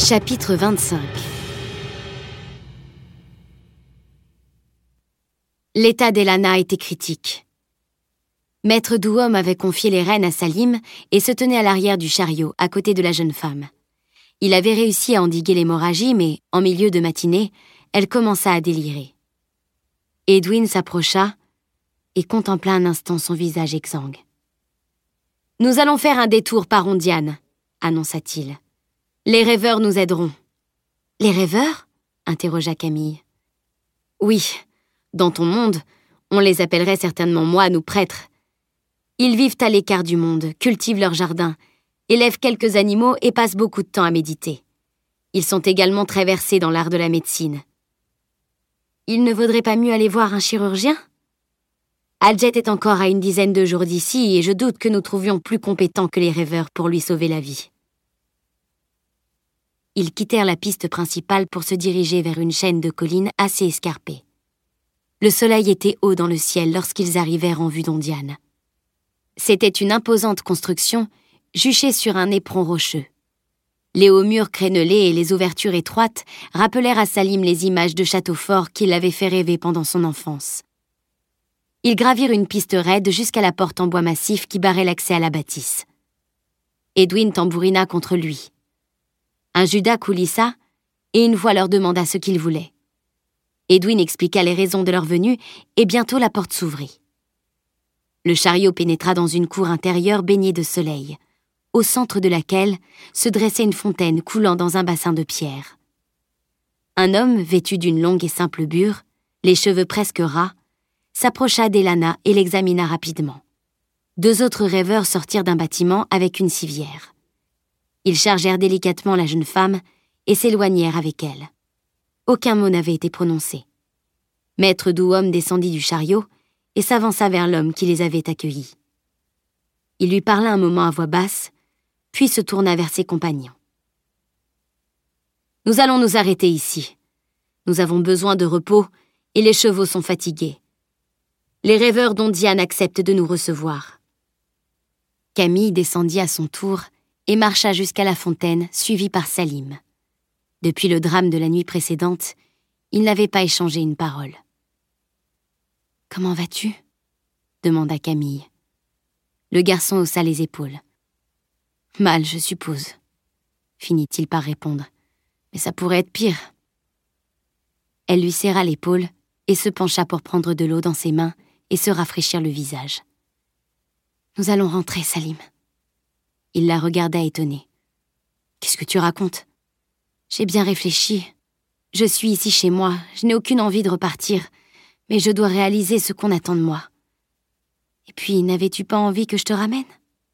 Chapitre 25. L'état d'Elana était critique. Maître Douom avait confié les rênes à Salim et se tenait à l'arrière du chariot, à côté de la jeune femme. Il avait réussi à endiguer l'hémorragie, mais, en milieu de matinée, elle commença à délirer. Edwin s'approcha et contempla un instant son visage exsangue. « Nous allons faire un détour par Ondiane, » annonça-t-il. « Les rêveurs nous aideront. »« Les rêveurs ?» interrogea Camille. « Oui, dans ton monde, on les appellerait certainement moines ou prêtres. Ils vivent à l'écart du monde, cultivent leur jardin, élèvent quelques animaux et passent beaucoup de temps à méditer. Ils sont également très versés dans l'art de la médecine. Il ne vaudrait pas mieux aller voir un chirurgien ? Aljet est encore à 10 de jours d'ici et je doute que nous trouvions plus compétents que les rêveurs pour lui sauver la vie. » Ils quittèrent la piste principale pour se diriger vers une chaîne de collines assez escarpées. Le soleil était haut dans le ciel lorsqu'ils arrivèrent en vue d'Ondiane. C'était une imposante construction juchée sur un éperon rocheux. Les hauts murs crénelés et les ouvertures étroites rappelèrent à Salim les images de châteaux forts qui l'avaient fait rêver pendant son enfance. Ils gravirent une piste raide jusqu'à la porte en bois massif qui barrait l'accès à la bâtisse. Edwin tambourina contre lui. Un judas coulissa et une voix leur demanda ce qu'ils voulaient. Edwin expliqua les raisons de leur venue et bientôt la porte s'ouvrit. Le chariot pénétra dans une cour intérieure baignée de soleil, au centre de laquelle se dressait une fontaine coulant dans un bassin de pierre. Un homme, vêtu d'une longue et simple bure, les cheveux presque ras, s'approcha d'Elana et l'examina rapidement. 2 autres rêveurs sortirent d'un bâtiment avec une civière. Ils chargèrent délicatement la jeune femme et s'éloignèrent avec elle. Aucun mot n'avait été prononcé. Maître Douom descendit du chariot et s'avança vers l'homme qui les avait accueillis. Il lui parla un moment à voix basse, puis se tourna vers ses compagnons. « Nous allons nous arrêter ici. Nous avons besoin de repos et les chevaux sont fatigués. Les rêveurs d'Ondiane acceptent de nous recevoir. » Camille descendit à son tour et marcha jusqu'à la fontaine, suivie par Salim. Depuis le drame de la nuit précédente, ils n'avaient pas échangé une parole. « Comment vas-tu ?» demanda Camille. Le garçon haussa les épaules. « Mal, je suppose, » finit-il par répondre. « Mais ça pourrait être pire. » Elle lui serra l'épaule et se pencha pour prendre de l'eau dans ses mains et se rafraîchir le visage. « Nous allons rentrer, Salim. » Il la regarda étonné. « Qu'est-ce que tu racontes ? J'ai bien réfléchi. Je suis ici chez moi, je n'ai aucune envie de repartir, mais je dois réaliser ce qu'on attend de moi. Et puis, n'avais-tu pas envie que je te ramène ?»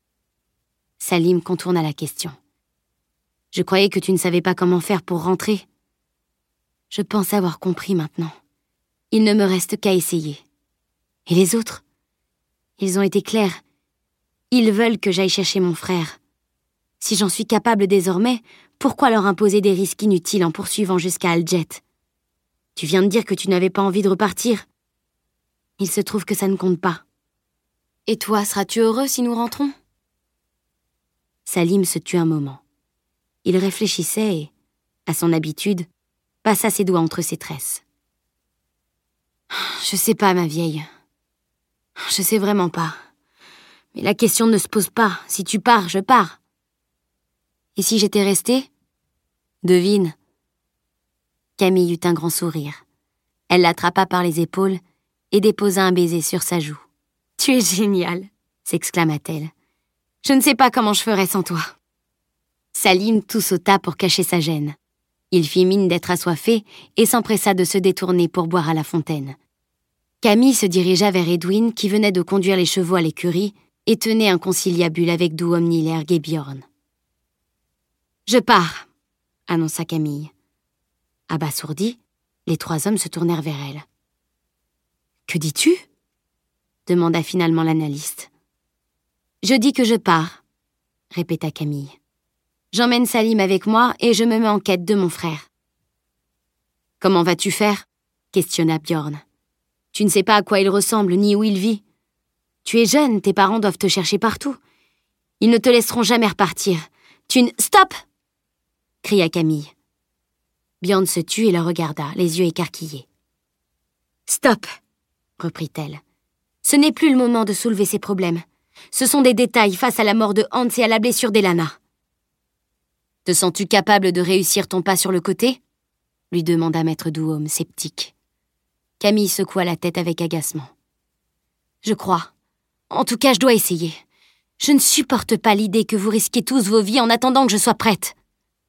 Salim contourna la question. « Je croyais que tu ne savais pas comment faire pour rentrer. » « Je pense avoir compris maintenant. Il ne me reste qu'à essayer. Et les autres ? Ils ont été clairs. Ils veulent que j'aille chercher mon frère. Si j'en suis capable désormais, pourquoi leur imposer des risques inutiles en poursuivant jusqu'à Aljet ? Tu viens de dire que tu n'avais pas envie de repartir. Il se trouve que ça ne compte pas. Et toi, seras-tu heureux si nous rentrons ? Salim se tut un moment. Il réfléchissait et, à son habitude, passa ses doigts entre ses tresses. « Je sais pas, ma vieille. Je sais vraiment pas. Mais la question ne se pose pas. Si tu pars, je pars. Et si j'étais restée ? Devine. » Camille eut un grand sourire. Elle l'attrapa par les épaules et déposa un baiser sur sa joue. « Tu es géniale !» s'exclama-t-elle. « Je ne sais pas comment je ferais sans toi. » Salim tout sauta pour cacher sa gêne. Il fit mine d'être assoiffé et s'empressa de se détourner pour boire à la fontaine. Camille se dirigea vers Edwin qui venait de conduire les chevaux à l'écurie et tenait un conciliabule avec Douom Nilerg et Bjorn. « Je pars !» annonça Camille. Abasourdis, les 3 hommes se tournèrent vers elle. « Que dis-tu » demanda finalement l'analyste. « Je dis que je pars » répéta Camille. « J'emmène Salim avec moi et je me mets en quête de mon frère. »« Comment vas-tu faire ?» questionna Bjorn. « Tu ne sais pas à quoi il ressemble ni où il vit. Tu es jeune, tes parents doivent te chercher partout. Ils ne te laisseront jamais repartir. Tu ne... Stop !» cria Camille. Bjorn se tut et la regarda, les yeux écarquillés. « Stop !» reprit-elle. « Ce n'est plus le moment de soulever ces problèmes. Ce sont des détails face à la mort de Hans et à la blessure d'Elana. »« Te sens-tu capable de réussir ton pas sur le côté ?» lui demanda Maître Douhom, sceptique. Camille secoua la tête avec agacement. « Je crois. En tout cas, je dois essayer. Je ne supporte pas l'idée que vous risquiez tous vos vies en attendant que je sois prête. Mais... »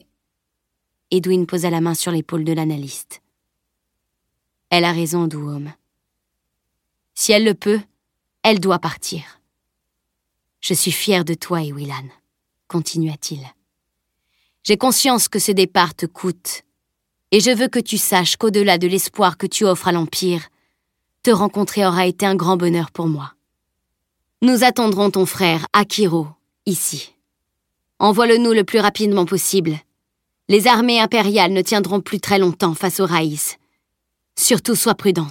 Edwin posa la main sur l'épaule de l'analyste. « Elle a raison, Douhom. Si elle le peut, elle doit partir. Je suis fière de toi, Ewilan, continua-t-il. J'ai conscience que ce départ te coûte, et je veux que tu saches qu'au-delà de l'espoir que tu offres à l'Empire, te rencontrer aura été un grand bonheur pour moi. Nous attendrons ton frère, Akiro, ici. Envoie-le-nous le plus rapidement possible. Les armées impériales ne tiendront plus très longtemps face aux Raïs. Surtout sois prudente. »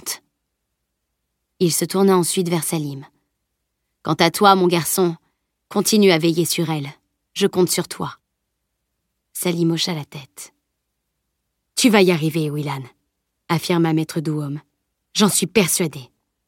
Il se tourna ensuite vers Salim. « Quant à toi, mon garçon, continue à veiller sur elle. Je compte sur toi. » Salim hocha la tête. « Tu vas y arriver, Ewilan, » affirma Maître Douhom. « J'en suis persuadée. »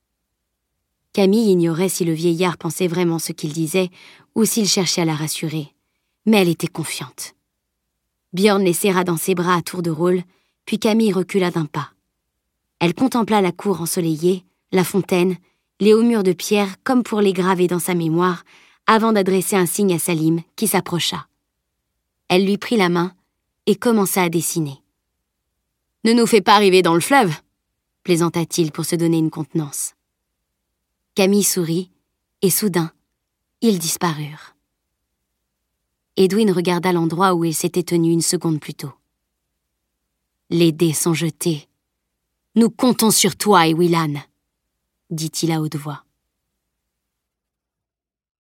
Camille ignorait si le vieillard pensait vraiment ce qu'il disait ou s'il cherchait à la rassurer, mais elle était confiante. Bjorn les serra dans ses bras à tour de rôle, puis Camille recula d'un pas. Elle contempla la cour ensoleillée, la fontaine, les hauts murs de pierre comme pour les graver dans sa mémoire, avant d'adresser un signe à Salim, qui s'approcha. Elle lui prit la main et commença à dessiner. « Ne nous fais pas arriver dans le fleuve !» plaisanta-t-il pour se donner une contenance. Camille sourit, et soudain, ils disparurent. Edwin regarda l'endroit où il s'était tenu une seconde plus tôt. « Les dés sont jetés. Nous comptons sur toi, Ewilan, dit-il à haute voix.